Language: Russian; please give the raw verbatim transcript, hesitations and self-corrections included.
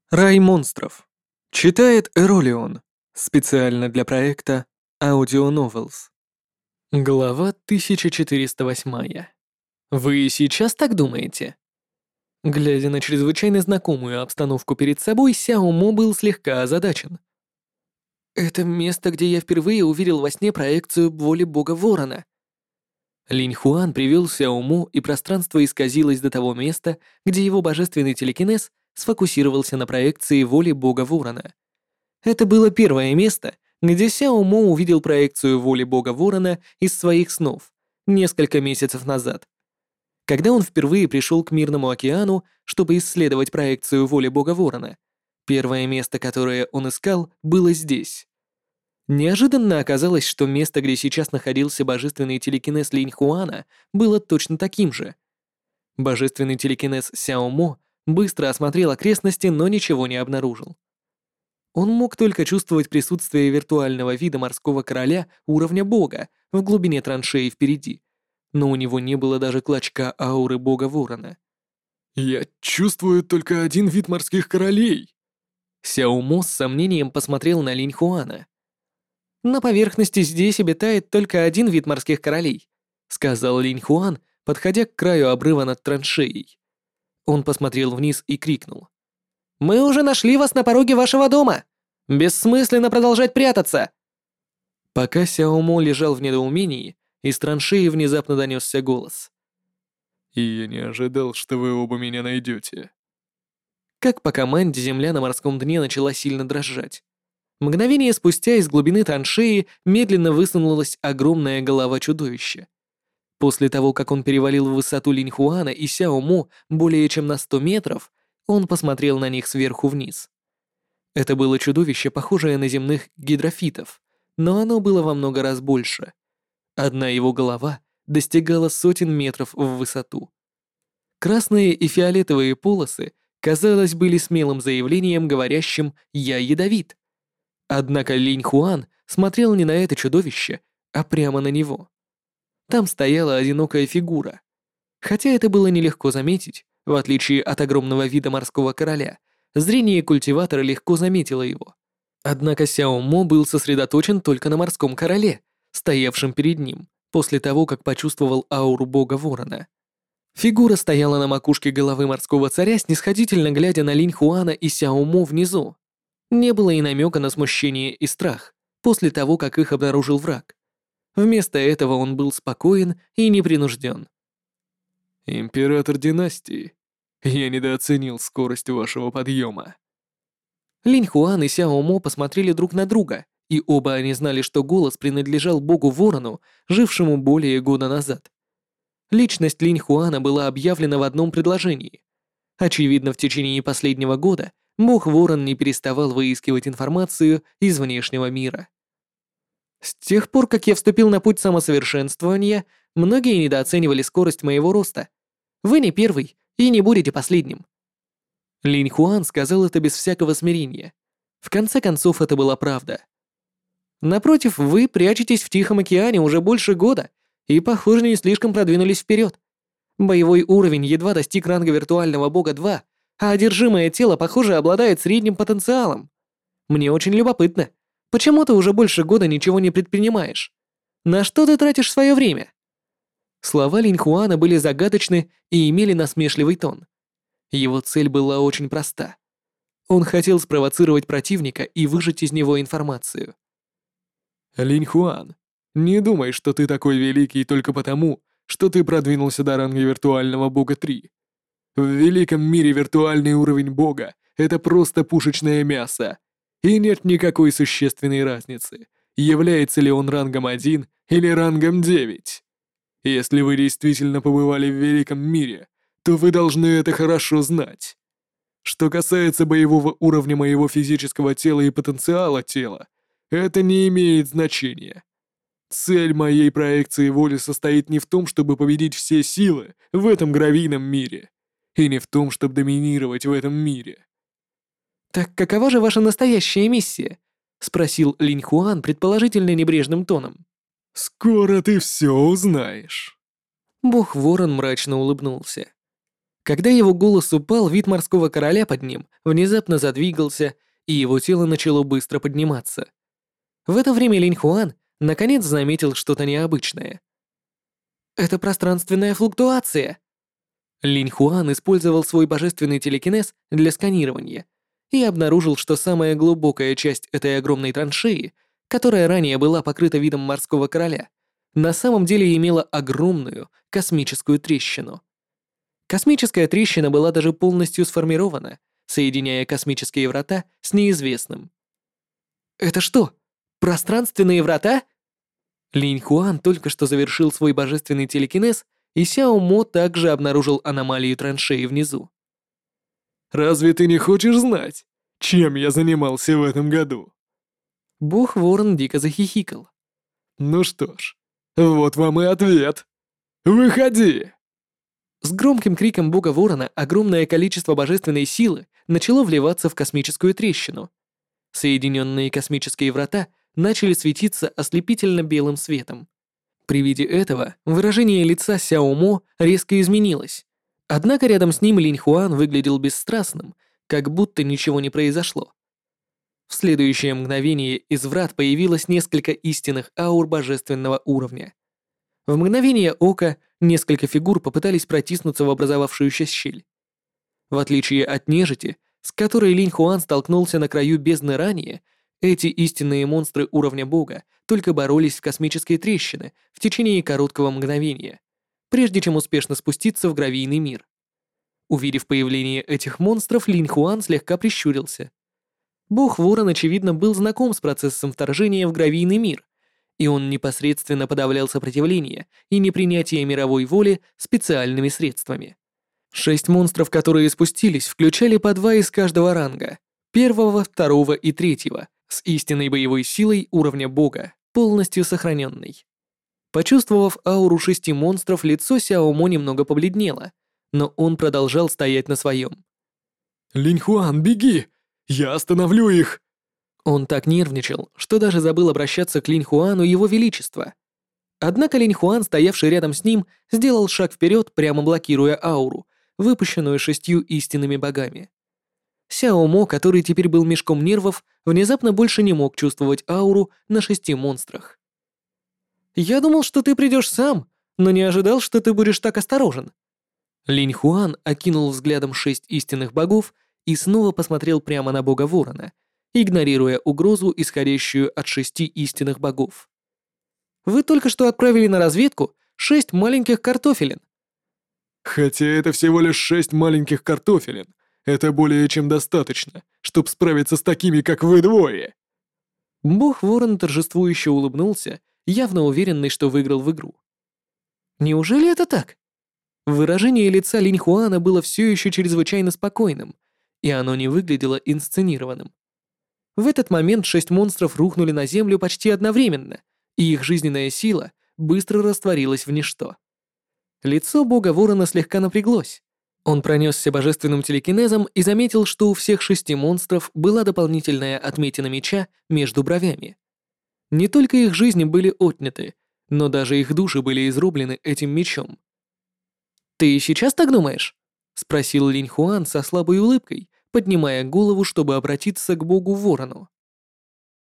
Рай монстров. Читает Эролион. Специально для проекта Audio Novels. Глава тысяча четыреста восемь. Вы сейчас так думаете? Глядя на чрезвычайно знакомую обстановку перед собой, Сяо Мо был слегка озадачен. Это место, где я впервые увидел во сне проекцию воли бога Ворона. Линь Хуан привел Сяо Мо, и пространство исказилось до того места, где его божественный телекинез сфокусировался на проекции воли бога Ворона. Это было первое место, где Сяо Мо увидел проекцию воли бога Ворона из своих снов несколько месяцев назад. Когда он впервые пришел к Мирному океану, чтобы исследовать проекцию воли бога Ворона, первое место, которое он искал, было здесь. Неожиданно оказалось, что место, где сейчас находился божественный телекинез Линь Хуана, было точно таким же. Божественный телекинез Сяо Мо быстро осмотрел окрестности, но ничего не обнаружил. Он мог только чувствовать присутствие виртуального вида морского короля уровня бога в глубине траншеи впереди, но у него не было даже клочка ауры бога Ворона. «Я чувствую только один вид морских королей!» Сяо Мо с сомнением посмотрел на Линь Хуана. «На поверхности здесь обитает только один вид морских королей», сказал Линь Хуан, подходя к краю обрыва над траншеей. Он посмотрел вниз и крикнул. «Мы уже нашли вас на пороге вашего дома! Бессмысленно продолжать прятаться!» Пока Сяо Мо лежал в недоумении, из траншеи внезапно донесся голос. «И я не ожидал, что вы оба меня найдете». Как по команде земля на морском дне начала сильно дрожать. Мгновение спустя из глубины траншеи медленно высунулась огромная голова чудовища. После того, как он перевалил в высоту Линь Хуана и Сяо Мо более чем на сто метров, он посмотрел на них сверху вниз. Это было чудовище, похожее на земных гидрофитов, но оно было во много раз больше. Одна его голова достигала сотен метров в высоту. Красные и фиолетовые полосы, казалось, были смелым заявлением, говорящим «я ядовит». Однако Линь Хуан смотрел не на это чудовище, а прямо на него. Там стояла одинокая фигура. Хотя это было нелегко заметить, в отличие от огромного вида морского короля, зрение культиватора легко заметило его. Однако Сяо Мо был сосредоточен только на морском короле, стоявшем перед ним, после того, как почувствовал ауру бога Ворона. Фигура стояла на макушке головы морского царя, снисходительно глядя на Линь Хуана и Сяо Мо внизу. Не было и намека на смущение и страх после того, как их обнаружил враг. Вместо этого он был спокоен и непринужден. «Император династии, я недооценил скорость вашего подъема». Линь Хуан и Сяо Мо посмотрели друг на друга, и оба они знали, что голос принадлежал богу Ворону, жившему более года назад. Личность Линь Хуана была объявлена в одном предложении. Очевидно, в течение последнего года бог Ворон не переставал выискивать информацию из внешнего мира. С тех пор, как я вступил на путь самосовершенствования, многие недооценивали скорость моего роста. Вы не первый и не будете последним. Линь Хуан сказал это без всякого смирения. В конце концов, это была правда. Напротив, вы прячетесь в Тихом океане уже больше года и, похоже, не слишком продвинулись вперед. Боевой уровень едва достиг ранга виртуального бога два, а одержимое тело, похоже, обладает средним потенциалом. Мне очень любопытно, почему ты уже больше года ничего не предпринимаешь? На что ты тратишь свое время?» Слова Линь Хуана были загадочны и имели насмешливый тон. Его цель была очень проста. Он хотел спровоцировать противника и выжать из него информацию. «Линь Хуан, не думай, что ты такой великий только потому, что ты продвинулся до ранга виртуального бога три. В великом мире виртуальный уровень бога — это просто пушечное мясо, и нет никакой существенной разницы, является ли он рангом один или рангом девять. Если вы действительно побывали в великом мире, то вы должны это хорошо знать. Что касается боевого уровня моего физического тела и потенциала тела, это не имеет значения. Цель моей проекции воли состоит не в том, чтобы победить все силы в этом гравийном мире, и не в том, чтобы доминировать в этом мире». «Так какова же ваша настоящая миссия?» — спросил Линь Хуан предположительно небрежным тоном. «Скоро ты все узнаешь». Бог Ворон мрачно улыбнулся. Когда его голос упал, вид морского короля под ним внезапно задвигался, и его тело начало быстро подниматься. В это время Линь Хуан наконец заметил что-то необычное. «Это пространственная флуктуация!» Линь Хуан использовал свой божественный телекинез для сканирования и обнаружил, что самая глубокая часть этой огромной траншеи, которая ранее была покрыта видом морского короля, на самом деле имела огромную космическую трещину. Космическая трещина была даже полностью сформирована, соединяя космические врата с неизвестным. «Это что, пространственные врата?» Линь Хуан только что завершил свой божественный телекинез, и Сяо Мо также обнаружил аномалию траншеи внизу. «Разве ты не хочешь знать, чем я занимался в этом году?» Бог-ворон дико захихикал. «Ну что ж, вот вам и ответ. Выходи!» С громким криком бога-ворона огромное количество божественной силы начало вливаться в космическую трещину. Соединенные космические врата начали светиться ослепительно белым светом. При виде этого выражение лица Сяо Мо резко изменилось. Однако рядом с ним Линь Хуан выглядел бесстрастным, как будто ничего не произошло. В следующее мгновение из врат появилось несколько истинных аур божественного уровня. В мгновение ока несколько фигур попытались протиснуться в образовавшуюся щель. В отличие от нежити, с которой Линь Хуан столкнулся на краю бездны ранее, эти истинные монстры уровня бога только боролись в космической трещине в течение короткого мгновения, прежде чем успешно спуститься в гравийный мир. Увидев появление этих монстров, Линь Хуан слегка прищурился. Бог-ворон, очевидно, был знаком с процессом вторжения в гравийный мир, и он непосредственно подавлял сопротивление и непринятие мировой воли специальными средствами. Шесть монстров, которые спустились, включали по два из каждого ранга — первого, второго и третьего, с истинной боевой силой уровня бога, полностью сохраненной. Почувствовав ауру шести монстров, лицо Сяо Мо немного побледнело, но он продолжал стоять на своем. «Линь Хуан, беги! Я остановлю их!» Он так нервничал, что даже забыл обращаться к Линь Хуану Его Величества. Однако Линь Хуан, стоявший рядом с ним, сделал шаг вперед, прямо блокируя ауру, выпущенную шестью истинными богами. Сяо Мо, который теперь был мешком нервов, внезапно больше не мог чувствовать ауру на шести монстрах. «Я думал, что ты придешь сам, но не ожидал, что ты будешь так осторожен». Линь Хуан окинул взглядом шесть истинных богов и снова посмотрел прямо на бога Ворона, игнорируя угрозу, исходящую от шести истинных богов. «Вы только что отправили на разведку шесть маленьких картофелин». «Хотя это всего лишь шесть маленьких картофелин, это более чем достаточно, чтобы справиться с такими, как вы двое!» Бог-ворон торжествующе улыбнулся, явно уверенный, что выиграл в игру. «Неужели это так?» Выражение лица Линь Хуана было все еще чрезвычайно спокойным, и оно не выглядело инсценированным. В этот момент шесть монстров рухнули на землю почти одновременно, и их жизненная сила быстро растворилась в ничто. Лицо бога Ворона слегка напряглось. Он пронесся божественным телекинезом и заметил, что у всех шести монстров была дополнительная отметина меча между бровями. Не только их жизни были отняты, но даже их души были изрублены этим мечом. «Ты сейчас так думаешь?» — спросил Линь Хуан со слабой улыбкой, поднимая голову, чтобы обратиться к богу Ворону.